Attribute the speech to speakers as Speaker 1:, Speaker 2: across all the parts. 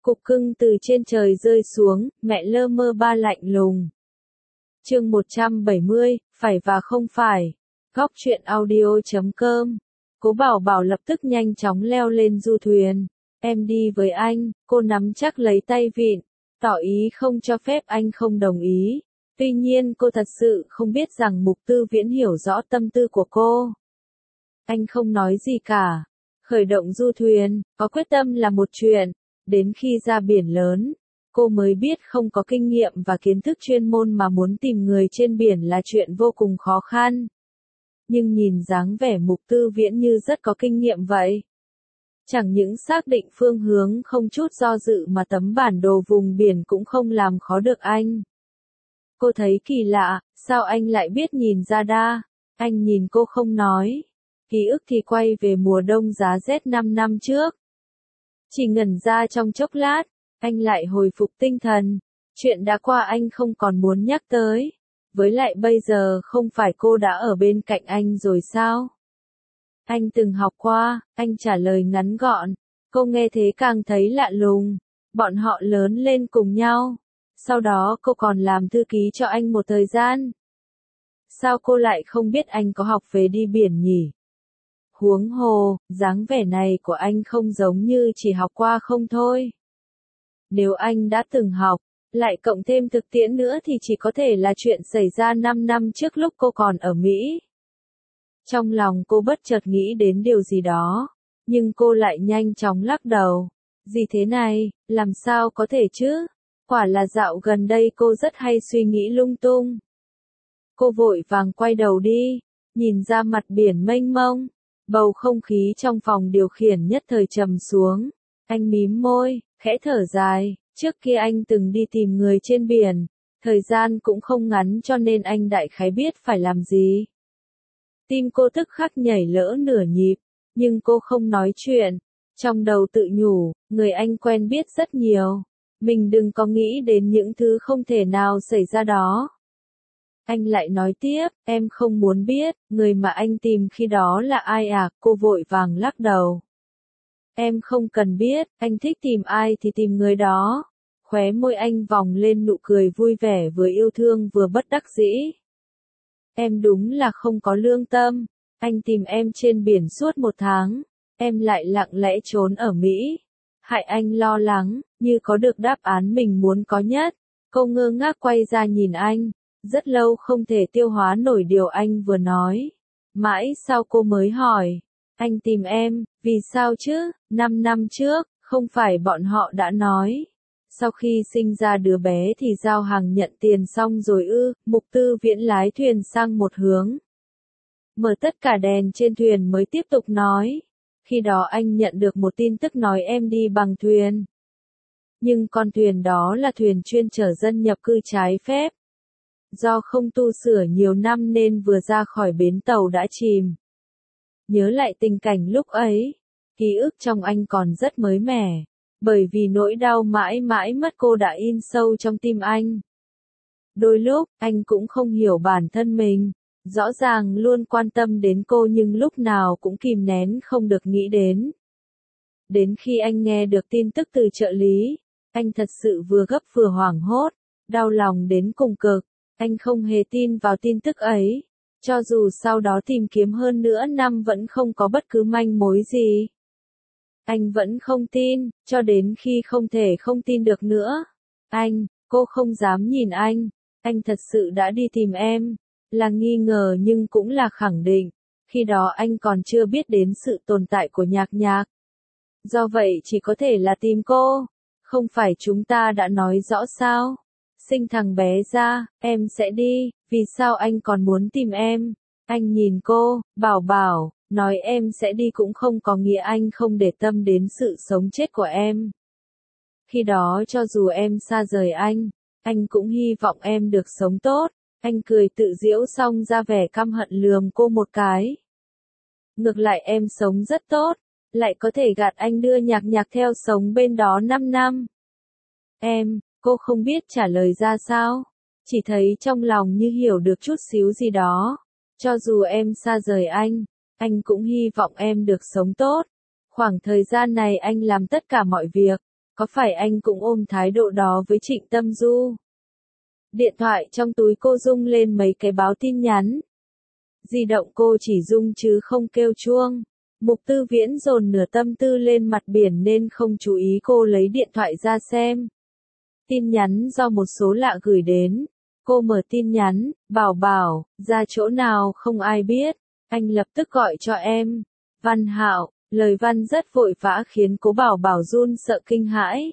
Speaker 1: Cục cưng từ trên trời rơi xuống, mẹ lơ mơ ba lạnh lùng. Chương 170, phải và không phải. Góc truyện audio.com. Cố Bảo Bảo lập tức nhanh chóng leo lên du thuyền. Em đi với anh, cô nắm chắc lấy tay vịn, tỏ ý không cho phép anh không đồng ý. Tuy nhiên cô thật sự không biết rằng Mục Tư Viễn hiểu rõ tâm tư của cô. Anh không nói gì cả. Khởi động du thuyền, có quyết tâm là một chuyện. Đến khi ra biển lớn, cô mới biết không có kinh nghiệm và kiến thức chuyên môn mà muốn tìm người trên biển là chuyện vô cùng khó khăn. Nhưng nhìn dáng vẻ Mục Tư Viễn như rất có kinh nghiệm vậy. Chẳng những xác định phương hướng không chút do dự mà tấm bản đồ vùng biển cũng không làm khó được anh. Cô thấy kỳ lạ, sao anh lại biết nhìn ra đa? Anh nhìn cô không nói. Ký ức thì quay về mùa đông giá rét 5 năm trước. Chỉ ngẩn ra trong chốc lát, anh lại hồi phục tinh thần. Chuyện đã qua anh không còn muốn nhắc tới. Với lại bây giờ không phải cô đã ở bên cạnh anh rồi sao? Anh từng học qua, anh trả lời ngắn gọn. Cô nghe thế càng thấy lạ lùng. Bọn họ lớn lên cùng nhau. Sau đó cô còn làm thư ký cho anh một thời gian. Sao cô lại không biết anh có học về đi biển nhỉ? Huống hồ, dáng vẻ này của anh không giống như chỉ học qua không thôi. Nếu anh đã từng học, lại cộng thêm thực tiễn nữa thì chỉ có thể là chuyện xảy ra 5 năm trước lúc cô còn ở Mỹ. Trong lòng cô bất chợt nghĩ đến điều gì đó, nhưng cô lại nhanh chóng lắc đầu. Gì thế này, làm sao có thể chứ? Quả là dạo gần đây cô rất hay suy nghĩ lung tung. Cô vội vàng quay đầu đi, nhìn ra mặt biển mênh mông. Bầu không khí trong phòng điều khiển nhất thời trầm xuống. Anh mím môi, khẽ thở dài. Trước kia anh từng đi tìm người trên biển. Thời gian cũng không ngắn cho nên anh đại khái biết phải làm gì. Tim cô tức khắc nhảy lỡ nửa nhịp. Nhưng cô không nói chuyện. Trong đầu tự nhủ, người anh quen biết rất nhiều. Mình đừng có nghĩ đến những thứ không thể nào xảy ra đó. Anh lại nói tiếp, em không muốn biết, người mà anh tìm khi đó là ai à? Cô vội vàng lắc đầu. Em không cần biết, anh thích tìm ai thì tìm người đó. Khóe môi anh vòng lên nụ cười vui vẻ vừa yêu thương vừa bất đắc dĩ. Em đúng là không có lương tâm. Anh tìm em trên biển suốt 1 tháng. Em lại lặng lẽ trốn ở Mỹ. Hại anh lo lắng, như có được đáp án mình muốn có nhất. Cô ngơ ngác quay ra nhìn anh. Rất lâu không thể tiêu hóa nổi điều anh vừa nói. Mãi sau cô mới hỏi. Anh tìm em, vì sao chứ? 5 năm trước, không phải bọn họ đã nói. Sau khi sinh ra đứa bé thì giao hàng nhận tiền xong rồi ư? Mục Tư Viễn lái thuyền sang một hướng. Mở tất cả đèn trên thuyền mới tiếp tục nói. Khi đó anh nhận được một tin tức nói em đi bằng thuyền. Nhưng con thuyền đó là thuyền chuyên chở dân nhập cư trái phép. Do không tu sửa nhiều năm nên vừa ra khỏi bến tàu đã chìm. Nhớ lại tình cảnh lúc ấy, ký ức trong anh còn rất mới mẻ, bởi vì nỗi đau mãi mãi mất cô đã in sâu trong tim anh. Đôi lúc, anh cũng không hiểu bản thân mình, rõ ràng luôn quan tâm đến cô nhưng lúc nào cũng kìm nén không được nghĩ đến. Đến khi anh nghe được tin tức từ trợ lý, anh thật sự vừa gấp vừa hoảng hốt, đau lòng đến cùng cực. Anh không hề tin vào tin tức ấy. Cho dù sau đó tìm kiếm hơn nữa năm vẫn không có bất cứ manh mối gì. Anh vẫn không tin, cho đến khi không thể không tin được nữa. Cô không dám nhìn anh thật sự đã đi tìm em. Là nghi ngờ nhưng cũng là khẳng định. Khi đó anh còn chưa biết đến sự tồn tại của Nhạc Nhạc. Do vậy chỉ có thể là tìm cô. Không phải chúng ta đã nói rõ sao? Sinh thằng bé ra, em sẽ đi, vì sao anh còn muốn tìm em? Anh nhìn cô, Bảo Bảo, nói em sẽ đi cũng không có nghĩa anh không để tâm đến sự sống chết của em. Khi đó cho dù em xa rời anh cũng hy vọng em được sống tốt. Anh cười tự giễu xong ra vẻ căm hận lườm cô một cái. Ngược lại em sống rất tốt, lại có thể gạt anh đưa Nhạc Nhạc theo sống bên đó 5 năm. Cô không biết trả lời ra sao, chỉ thấy trong lòng như hiểu được chút xíu gì đó. Cho dù em xa rời anh cũng hy vọng em được sống tốt. Khoảng thời gian này anh làm tất cả mọi việc, có phải anh cũng ôm thái độ đó với Trịnh Tâm Du? Điện thoại trong túi cô rung lên mấy cái báo tin nhắn. Di động cô chỉ rung chứ không kêu chuông. Mục Tư Viễn dồn nửa tâm tư lên mặt biển nên không chú ý cô lấy điện thoại ra xem. Tin nhắn do một số lạ gửi đến. Cô mở tin nhắn, bảo bảo, ra chỗ nào không ai biết. Anh lập tức gọi cho em. Văn Hạo, lời văn rất vội vã khiến cố bảo bảo run sợ kinh hãi.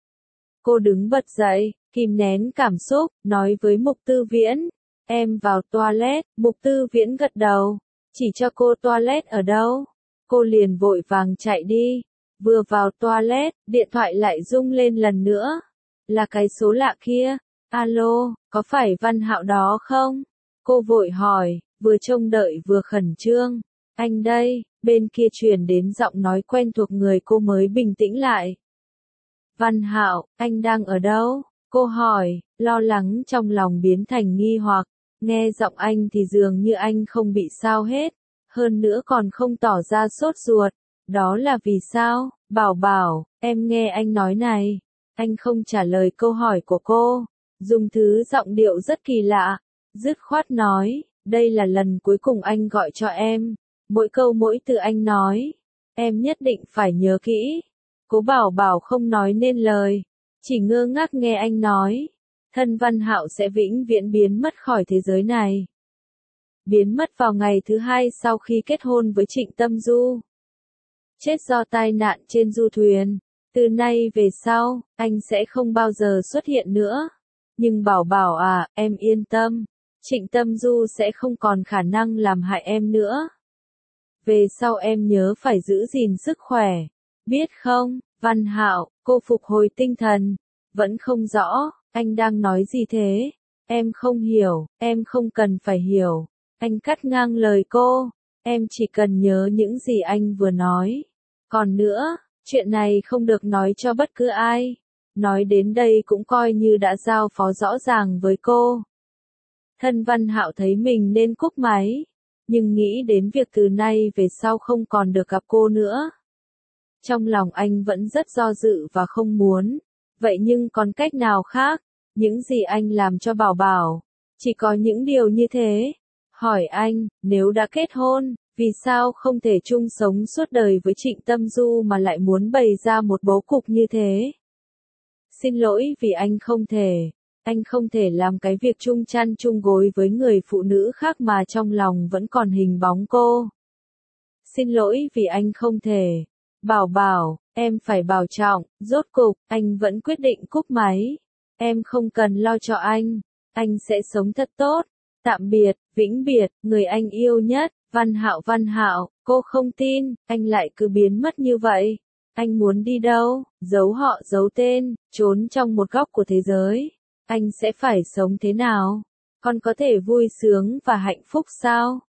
Speaker 1: Cô đứng bật dậy, kìm nén cảm xúc, nói với Mục Tư Viễn. Em vào toilet, Mục Tư Viễn gật đầu. Chỉ cho cô toilet ở đâu? Cô liền vội vàng chạy đi. Vừa vào toilet, điện thoại lại rung lên lần nữa. Là cái số lạ kia. Alo, có phải Văn Hạo đó không? Cô vội hỏi, vừa trông đợi vừa khẩn trương. Anh đây, bên kia truyền đến giọng nói quen thuộc người cô mới bình tĩnh lại. Văn Hạo, anh đang ở đâu? Cô hỏi, lo lắng trong lòng biến thành nghi hoặc. Nghe giọng anh thì dường như anh không bị sao hết. Hơn nữa còn không tỏ ra sốt ruột. Đó là vì sao? Bảo bảo, em nghe anh nói này. Anh không trả lời câu hỏi của cô. Dùng thứ giọng điệu rất kỳ lạ. Dứt khoát nói, đây là lần cuối cùng anh gọi cho em. Mỗi câu mỗi từ anh nói. Em nhất định phải nhớ kỹ. Cố bảo bảo không nói nên lời. Chỉ ngơ ngác nghe anh nói. Thân Văn Hạo sẽ vĩnh viễn biến mất khỏi thế giới này. Biến mất vào ngày thứ 2 sau khi kết hôn với Trịnh Tâm Du. Chết do tai nạn trên du thuyền. Từ nay về sau, anh sẽ không bao giờ xuất hiện nữa. Nhưng bảo bảo à, em yên tâm. Trịnh Tâm Du sẽ không còn khả năng làm hại em nữa. Về sau em nhớ phải giữ gìn sức khỏe. Biết không, Văn Hạo, cô phục hồi tinh thần. Vẫn không rõ, anh đang nói gì thế? Em không hiểu, em không cần phải hiểu. Anh cắt ngang lời cô. Em chỉ cần nhớ những gì anh vừa nói. Còn nữa, chuyện này không được nói cho bất cứ ai. Nói đến đây cũng coi như đã giao phó rõ ràng với cô. Thân Văn Hạo thấy mình nên cúp máy. Nhưng nghĩ đến việc từ nay về sau không còn được gặp cô nữa. Trong lòng anh vẫn rất do dự và không muốn. Vậy nhưng còn cách nào khác? Những gì anh làm cho bảo bảo. Chỉ có những điều như thế. Hỏi anh, nếu đã kết hôn, vì sao không thể chung sống suốt đời với Trịnh Tâm Du mà lại muốn bày ra một bố cục như thế? Xin lỗi vì anh không thể. Anh không thể làm cái việc chung chăn chung gối với người phụ nữ khác mà trong lòng vẫn còn hình bóng cô. Xin lỗi vì anh không thể. Bảo bảo, em phải bảo trọng, rốt cục, anh vẫn quyết định cúp máy. Em không cần lo cho anh sẽ sống thật tốt. Tạm biệt, vĩnh biệt, người anh yêu nhất, Văn Hạo, cô không tin, anh lại cứ biến mất như vậy. Anh muốn đi đâu, giấu họ giấu tên, trốn trong một góc của thế giới. Anh sẽ phải sống thế nào? Con có thể vui sướng và hạnh phúc sao?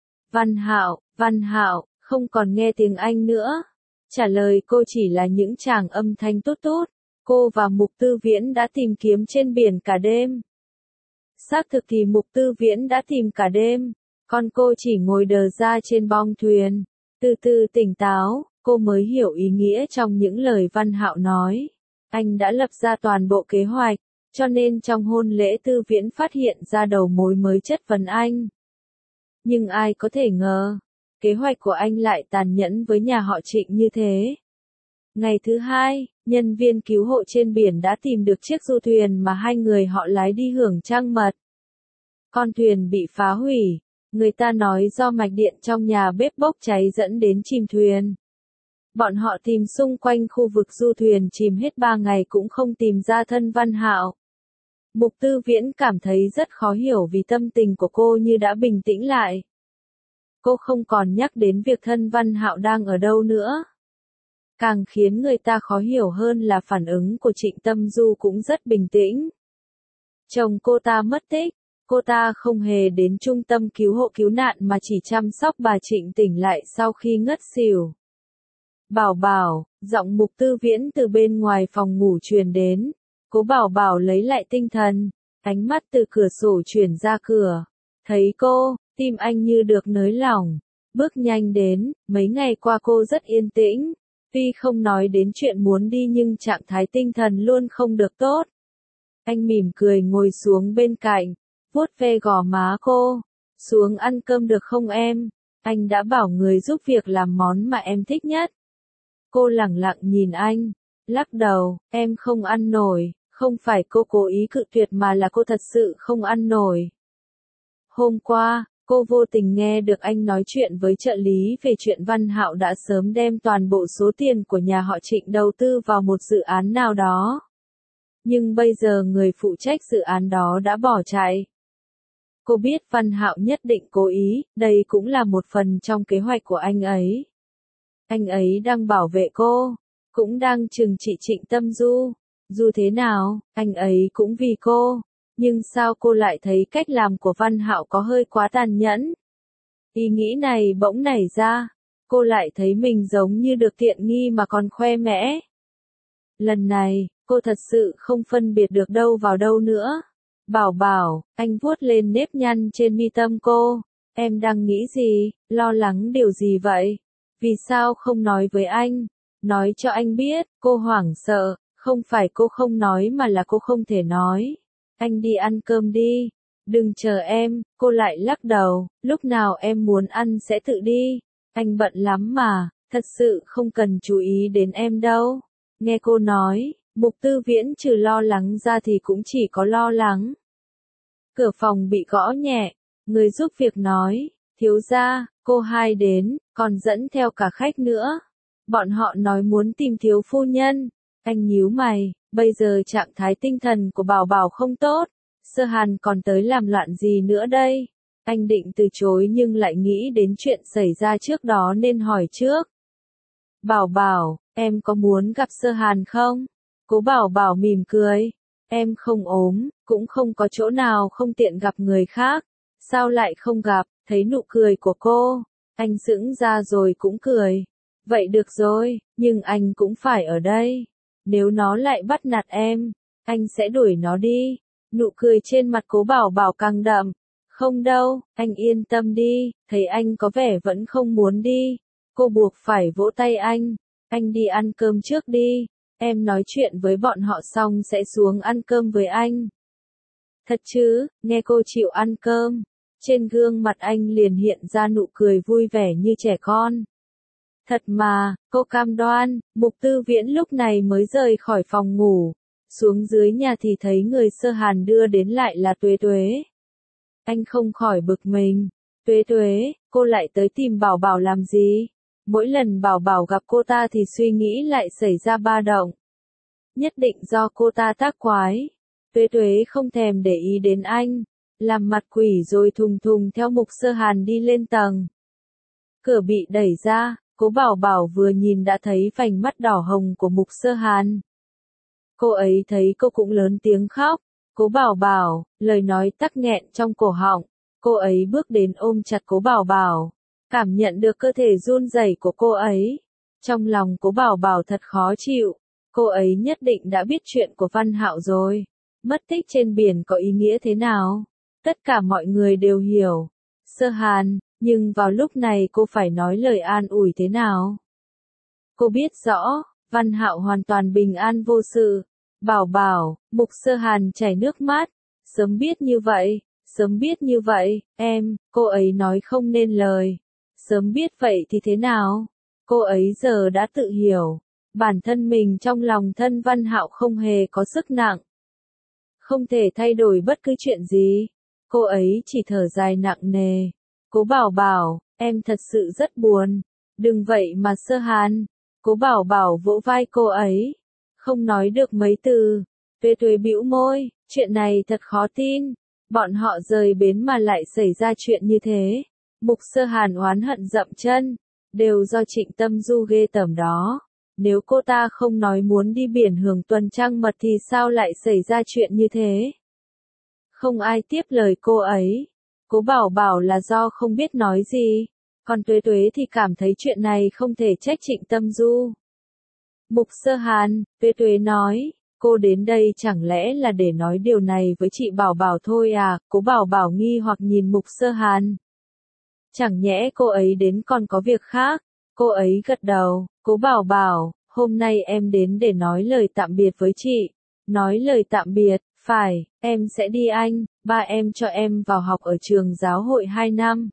Speaker 1: Văn Hạo, không còn nghe tiếng anh nữa. Trả lời cô chỉ là những tràng âm thanh tốt tốt. Cô và Mục Tư Viễn đã tìm kiếm trên biển cả đêm. Xác thực thì Mục Tư Viễn đã tìm cả đêm. Còn cô chỉ ngồi đờ ra trên bong thuyền. Từ từ tỉnh táo, cô mới hiểu ý nghĩa trong những lời Văn Hạo nói. Anh đã lập ra toàn bộ kế hoạch. Cho nên trong hôn lễ Tư Viễn phát hiện ra đầu mối mới chất vấn anh. Nhưng ai có thể ngờ, kế hoạch của anh lại tàn nhẫn với nhà họ Trịnh như thế. Ngày thứ 2, nhân viên cứu hộ trên biển đã tìm được chiếc du thuyền mà hai người họ lái đi hưởng trăng mật. Con thuyền bị phá hủy, người ta nói do mạch điện trong nhà bếp bốc cháy dẫn đến chìm thuyền. Bọn họ tìm xung quanh khu vực du thuyền chìm hết 3 ngày cũng không tìm ra thân Văn Hạo. Mục Tư Viễn cảm thấy rất khó hiểu vì tâm tình của cô như đã bình tĩnh lại. Cô không còn nhắc đến việc thân Văn Hạo đang ở đâu nữa. Càng khiến người ta khó hiểu hơn là phản ứng của Trịnh Tâm Du cũng rất bình tĩnh. Chồng cô ta mất tích, cô ta không hề đến trung tâm cứu hộ cứu nạn mà chỉ chăm sóc bà Trịnh tỉnh lại sau khi ngất xỉu. Bảo bảo, giọng Mục Tư Viễn từ bên ngoài phòng ngủ truyền đến. Cố bảo bảo lấy lại tinh thần, ánh mắt từ cửa sổ chuyển ra cửa. Thấy cô, tim anh như được nới lỏng. Bước nhanh đến, mấy ngày qua cô rất yên tĩnh. Tuy không nói đến chuyện muốn đi nhưng trạng thái tinh thần luôn không được tốt. Anh mỉm cười ngồi xuống bên cạnh, vuốt ve gò má cô. Xuống ăn cơm được không em? Anh đã bảo người giúp việc làm món mà em thích nhất. Cô lẳng lặng nhìn anh, lắc đầu, em không ăn nổi, không phải cô cố ý cự tuyệt mà là cô thật sự không ăn nổi. Hôm qua, cô vô tình nghe được anh nói chuyện với trợ lý về chuyện Văn Hạo đã sớm đem toàn bộ số tiền của nhà họ Trịnh đầu tư vào một dự án nào đó. Nhưng bây giờ người phụ trách dự án đó đã bỏ chạy. Cô biết Văn Hạo nhất định cố ý, đây cũng là một phần trong kế hoạch của anh ấy. Anh ấy đang bảo vệ cô, cũng đang trừng trị Trịnh Tâm Du. Dù thế nào, anh ấy cũng vì cô. Nhưng sao cô lại thấy cách làm của Văn Hạo có hơi quá tàn nhẫn? Ý nghĩ này bỗng nảy ra, cô lại thấy mình giống như được tiện nghi mà còn khoe mẽ. Lần này, cô thật sự không phân biệt được đâu vào đâu nữa. Bảo Bảo, anh vuốt lên nếp nhăn trên mi tâm cô. Em đang nghĩ gì, lo lắng điều gì vậy? Vì sao không nói với anh? Nói cho anh biết, cô hoảng sợ, không phải cô không nói mà là cô không thể nói. Anh đi ăn cơm đi. Đừng chờ em, cô lại lắc đầu, lúc nào em muốn ăn sẽ tự đi. Anh bận lắm mà, thật sự không cần chú ý đến em đâu. Nghe cô nói, Mục Tư Viễn trừ lo lắng ra thì cũng chỉ có lo lắng. Cửa phòng bị gõ nhẹ, người giúp việc nói, thiếu gia, cô hai đến, còn dẫn theo cả khách nữa. Bọn họ nói muốn tìm thiếu phu nhân. Anh nhíu mày, bây giờ trạng thái tinh thần của Bảo Bảo không tốt. Sơ Hàn còn tới làm loạn gì nữa đây? Anh định từ chối nhưng lại nghĩ đến chuyện xảy ra trước đó nên hỏi trước. Bảo Bảo, em có muốn gặp Sơ Hàn không? Cố Bảo Bảo mỉm cười. Em không ốm, cũng không có chỗ nào không tiện gặp người khác. Sao lại không gặp? Thấy nụ cười của cô, anh sững ra rồi cũng cười. Vậy được rồi, nhưng anh cũng phải ở đây. Nếu nó lại bắt nạt em, anh sẽ đuổi nó đi. Nụ cười trên mặt Cố Bảo Bảo càng đậm. Không đâu, anh yên tâm đi, thấy anh có vẻ vẫn không muốn đi. Cô buộc phải vỗ tay anh. Anh đi ăn cơm trước đi. Em nói chuyện với bọn họ xong sẽ xuống ăn cơm với anh. Thật chứ, nghe cô chịu ăn cơm. Trên gương mặt anh liền hiện ra nụ cười vui vẻ như trẻ con. Thật mà, cô cam đoan. Mục Tư Viễn lúc này mới rời khỏi phòng ngủ. Xuống dưới nhà thì thấy người Sơ Hàn đưa đến lại là Tuế Tuế. Anh không khỏi bực mình. Tuế Tuế, cô lại tới tìm Bảo Bảo làm gì? Mỗi lần Bảo Bảo gặp cô ta thì suy nghĩ lại xảy ra ba động. Nhất định do cô ta tác quái. Tuế Tuế không thèm để ý đến anh. Làm mặt quỷ rồi thùng thùng theo Mục Sơ Hàn đi lên tầng. Cửa bị đẩy ra, Cố Bảo Bảo vừa nhìn đã thấy vành mắt đỏ hồng của Mục Sơ Hàn. Cô ấy thấy cô cũng lớn tiếng khóc. Cố Bảo Bảo, lời nói tắc nghẹn trong cổ họng. Cô ấy bước đến ôm chặt Cố Bảo Bảo. Cảm nhận được cơ thể run rẩy của cô ấy. Trong lòng Cố Bảo Bảo thật khó chịu. Cô ấy nhất định đã biết chuyện của Văn Hạo rồi. Mất tích trên biển có ý nghĩa thế nào? Tất cả mọi người đều hiểu. Sơ Hàn, nhưng vào lúc này cô phải nói lời an ủi thế nào? Cô biết rõ, Văn Hạo hoàn toàn bình an vô sự. Bảo Bảo, Mục Sơ Hàn chảy nước mắt. Sớm biết như vậy, cô ấy nói không nên lời. Sớm biết vậy thì thế nào? Cô ấy giờ đã tự hiểu. Bản thân mình trong lòng thân Văn Hạo không hề có sức nặng. Không thể thay đổi bất cứ chuyện gì. Cô ấy chỉ thở dài nặng nề. Cố Bảo Bảo, em thật sự rất buồn. Đừng vậy mà Sơ Hàn. Cố Bảo Bảo vỗ vai cô ấy. Không nói được mấy từ. Tuế Tuế bĩu môi, chuyện này thật khó tin. Bọn họ rời bến mà lại xảy ra chuyện như thế. Mục Sơ Hàn oán hận dậm chân. Đều do Trịnh Tâm Du ghê tởm đó. Nếu cô ta không nói muốn đi biển hưởng tuần trăng mật thì sao lại xảy ra chuyện như thế? Không ai tiếp lời cô ấy. Cố Bảo Bảo là do không biết nói gì. Còn Tuế Tuế thì cảm thấy chuyện này không thể trách Trịnh Tâm Du. Mục Sơ Hàn, Tuế Tuế nói, cô đến đây chẳng lẽ là để nói điều này với chị Bảo Bảo thôi à? Cố Bảo Bảo nghi hoặc nhìn Mục Sơ Hàn. Chẳng nhẽ cô ấy đến còn có việc khác. Cô ấy gật đầu, Cố Bảo Bảo, hôm nay em đến để nói lời tạm biệt với chị. Nói lời tạm biệt, phải, em sẽ đi anh, ba em cho em vào học ở trường giáo hội 2 năm.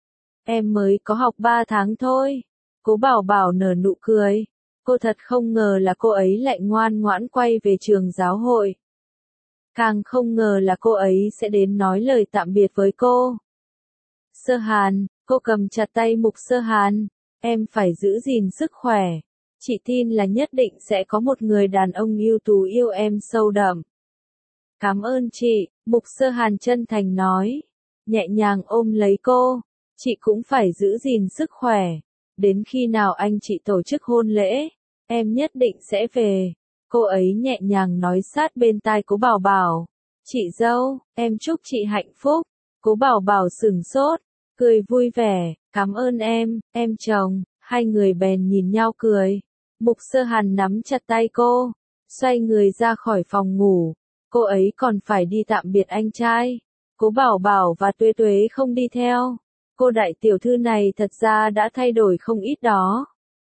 Speaker 1: Em mới có học 3 tháng thôi. Cố Bảo Bảo nở nụ cười. Cô thật không ngờ là cô ấy lại ngoan ngoãn quay về trường giáo hội. Càng không ngờ là cô ấy sẽ đến nói lời tạm biệt với cô. Sơ Hàn, cô cầm chặt tay Mục Sơ Hàn. Em phải giữ gìn sức khỏe. Chị tin là nhất định sẽ có một người đàn ông ưu tú yêu em sâu đậm. Cảm ơn chị, Mục Sơ Hàn chân thành nói. Nhẹ nhàng ôm lấy cô. Chị cũng phải giữ gìn sức khỏe. Đến khi nào anh chị tổ chức hôn lễ, em nhất định sẽ về. Cô ấy nhẹ nhàng nói sát bên tai Cố Bảo Bảo. Chị dâu, em chúc chị hạnh phúc. Cố Bảo Bảo sửng sốt, cười vui vẻ, cảm ơn em chồng. Hai người bèn nhìn nhau cười. Mục Sơ Hàn nắm chặt tay cô, xoay người ra khỏi phòng ngủ. Cô ấy còn phải đi tạm biệt anh trai. Cố Bảo Bảo và Tuế Tuế không đi theo. Cô đại tiểu thư này thật ra đã thay đổi không ít đó.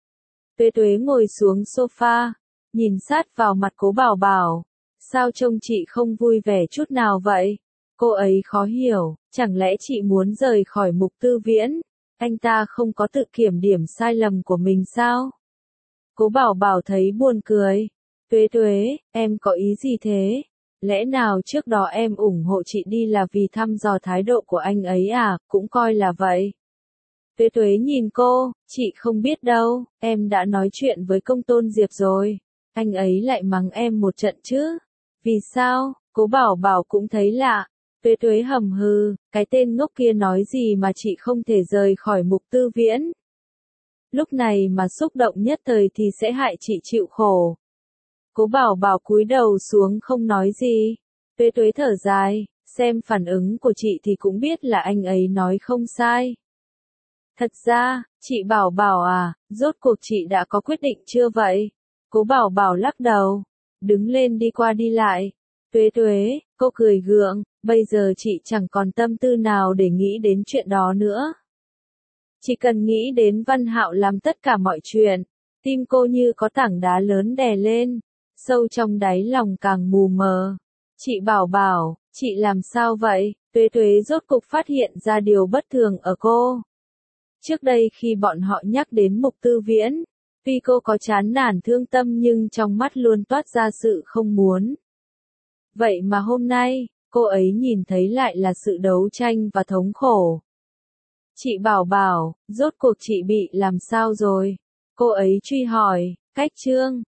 Speaker 1: Tuế Tuế ngồi xuống sofa, nhìn sát vào mặt Cố Bảo Bảo. Sao trông chị không vui vẻ chút nào vậy? Cô ấy khó hiểu, chẳng lẽ chị muốn rời khỏi Mục Tư Viễn? Anh ta không có tự kiểm điểm sai lầm của mình sao? Cố Bảo Bảo thấy buồn cười. Tuế Tuế, em có ý gì thế? Lẽ nào trước đó em ủng hộ chị đi là vì thăm dò thái độ của anh ấy à, cũng coi là vậy. Tuế Tuế nhìn cô, chị không biết đâu, em đã nói chuyện với Công Tôn Diệp rồi. Anh ấy lại mắng em một trận chứ. Vì sao? Cố Bảo Bảo cũng thấy lạ. Tuế Tuế hầm hừ, cái tên ngốc kia nói gì mà chị không thể rời khỏi Mục Tư Viễn. Lúc này mà xúc động nhất thời thì sẽ hại chị chịu khổ. Cố Bảo Bảo cúi đầu xuống không nói gì. Tuế Tuế thở dài, xem phản ứng của chị thì cũng biết là anh ấy nói không sai. Thật ra, chị Bảo Bảo à, rốt cuộc chị đã có quyết định chưa vậy? Cố Bảo Bảo lắc đầu, đứng lên đi qua đi lại. Tuế Tuế, cô cười gượng, bây giờ chị chẳng còn tâm tư nào để nghĩ đến chuyện đó nữa. Chỉ cần nghĩ đến Văn Hạo làm tất cả mọi chuyện, tim cô như có tảng đá lớn đè lên, sâu trong đáy lòng càng mù mờ. Chị Bảo Bảo, chị làm sao vậy? Tuế Tuế rốt cục phát hiện ra điều bất thường ở cô. Trước đây khi bọn họ nhắc đến Mục Tư Viễn, tuy cô có chán nản thương tâm nhưng trong mắt luôn toát ra sự không muốn. Vậy mà hôm nay, cô ấy nhìn thấy lại là sự đấu tranh và thống khổ. Chị Bảo Bảo, rốt cuộc chị bị làm sao rồi? Cô ấy truy hỏi, cách Trương,